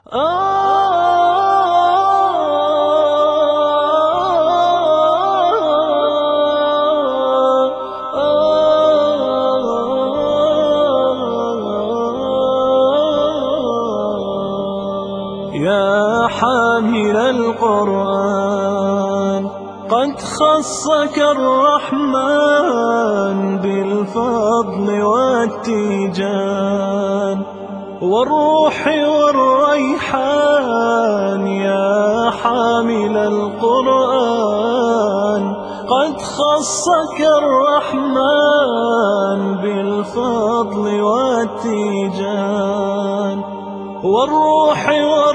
يا حامل القرآن، قد خصك الرحمن بالفضل والتيجان والروح والريحان. يا حامل القرآن، قد خصك الرحمن بالفضل والتيجان والروح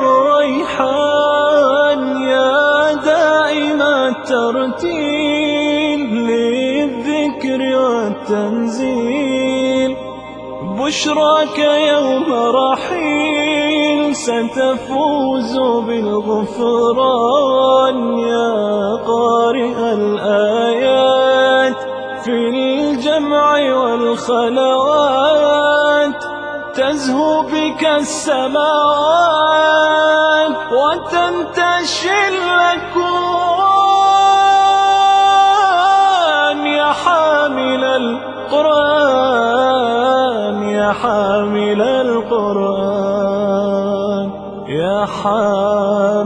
والريحان. يا دائم الترتيل للذكر والتنزيل، بشراك يوم رحيل ستفوز بالغفران. يا قارئ الآيات في الجمع والخلوات، تزهو بك السماوات وتنتشي الأكوان. يا حامل القرآن، يا حامل القرآن، يا حامل